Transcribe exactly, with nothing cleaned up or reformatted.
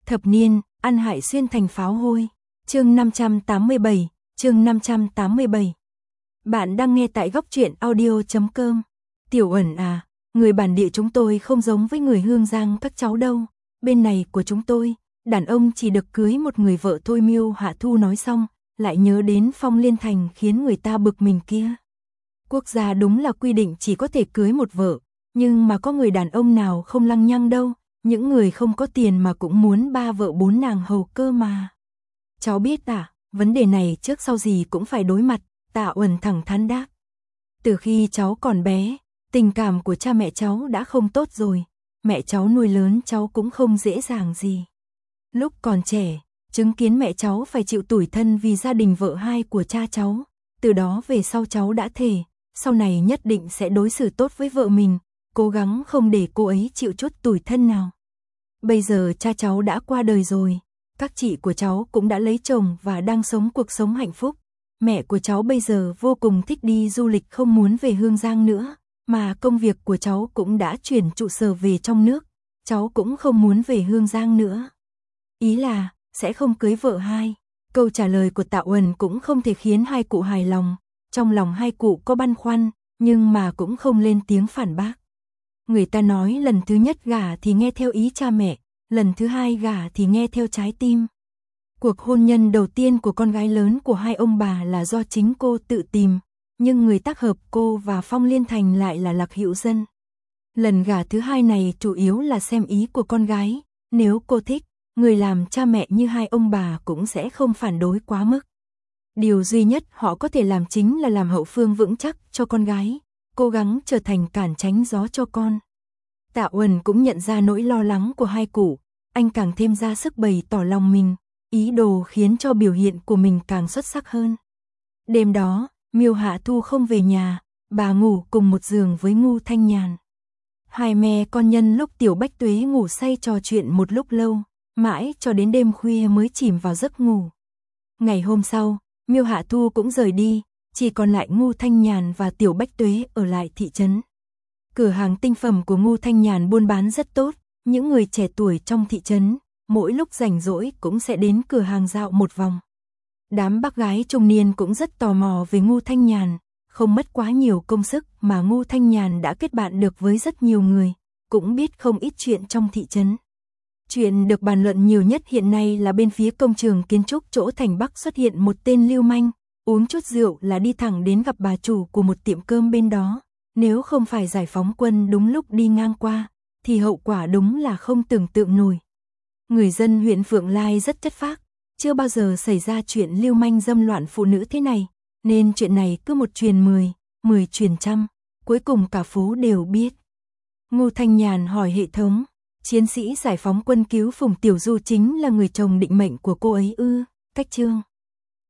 Thập niên, ăn hại xuyên thành pháo hôi. Chương năm trăm tám mươi bảy, chương năm trăm tám mươi bảy. Bạn đang nghe tại góc truyện audio chấm com. Tiểu Uẩn à, người bản địa chúng tôi không giống với người Hương Giang các cháu đâu. Bên này của chúng tôi, đàn ông chỉ được cưới một người vợ thôi. Miêu Hạ Thu nói xong, lại nhớ đến Phong Liên Thành khiến người ta bực mình kia. Quốc gia đúng là quy định chỉ có thể cưới một vợ, nhưng mà có người đàn ông nào không lăng nhăng đâu, những người không có tiền mà cũng muốn ba vợ bốn nàng hầu cơ mà. Cháu biết à, vấn đề này trước sau gì cũng phải đối mặt, Tạ Uẩn thẳng thắn đáp. Từ khi cháu còn bé, tình cảm của cha mẹ cháu đã không tốt rồi, mẹ cháu nuôi lớn cháu cũng không dễ dàng gì. Lúc còn trẻ, chứng kiến mẹ cháu phải chịu tủi thân vì gia đình vợ hai của cha cháu, từ đó về sau cháu đã thề, sau này nhất định sẽ đối xử tốt với vợ mình, cố gắng không để cô ấy chịu chút tủi thân nào. Bây giờ cha cháu đã qua đời rồi, các chị của cháu cũng đã lấy chồng và đang sống cuộc sống hạnh phúc. Mẹ của cháu bây giờ vô cùng thích đi du lịch, không muốn về Hương Giang nữa, mà công việc của cháu cũng đã chuyển trụ sở về trong nước, cháu cũng không muốn về Hương Giang nữa. Ý là, sẽ không cưới vợ hai. Câu trả lời của Tạ Uẩn cũng không thể khiến hai cụ hài lòng, trong lòng hai cụ có băn khoăn, nhưng mà cũng không lên tiếng phản bác. Người ta nói lần thứ nhất gả thì nghe theo ý cha mẹ, lần thứ hai gả thì nghe theo trái tim. Cuộc hôn nhân đầu tiên của con gái lớn của hai ông bà là do chính cô tự tìm, nhưng người tác hợp cô và Phong Liên Thành lại là Lạc Hữu Dân. Lần gả thứ hai này chủ yếu là xem ý của con gái, nếu cô thích, người làm cha mẹ như hai ông bà cũng sẽ không phản đối quá mức. Điều duy nhất họ có thể làm chính là làm hậu phương vững chắc cho con gái, cố gắng trở thành cản tránh gió cho con. Tạ Uẩn cũng nhận ra nỗi lo lắng của hai cụ, anh càng thêm ra sức bày tỏ lòng mình, ý đồ khiến cho biểu hiện của mình càng xuất sắc hơn. Đêm đó, Miêu Hạ Thu không về nhà, bà ngủ cùng một giường với Ngô Thanh Nhàn. Hai mẹ con nhân lúc Tiểu Bách Tuế ngủ say trò chuyện một lúc lâu, mãi cho đến đêm khuya mới chìm vào giấc ngủ. Ngày hôm sau, Miêu Hạ Thu cũng rời đi, chỉ còn lại Ngô Thanh Nhàn và Tiểu Bách Tuế ở lại thị trấn. Cửa hàng tinh phẩm của Ngô Thanh Nhàn buôn bán rất tốt, những người trẻ tuổi trong thị trấn, mỗi lúc rảnh rỗi cũng sẽ đến cửa hàng dạo một vòng. Đám bác gái trung niên cũng rất tò mò về Ngô Thanh Nhàn, không mất quá nhiều công sức mà Ngô Thanh Nhàn đã kết bạn được với rất nhiều người, cũng biết không ít chuyện trong thị trấn. Chuyện được bàn luận nhiều nhất hiện nay là bên phía công trường kiến trúc chỗ thành Bắc xuất hiện một tên lưu manh, uống chút rượu là đi thẳng đến gặp bà chủ của một tiệm cơm bên đó. Nếu không phải giải phóng quân đúng lúc đi ngang qua, thì hậu quả đúng là không tưởng tượng nổi. Người dân huyện Phượng Lai rất chất phác, chưa bao giờ xảy ra chuyện lưu manh dâm loạn phụ nữ thế này, nên chuyện này cứ một truyền mười, mười truyền trăm, cuối cùng cả phố đều biết. Ngô Thanh Nhàn hỏi hệ thống, chiến sĩ giải phóng quân cứu Phùng Tiểu Du chính là người chồng định mệnh của cô ấy ư? Cách chương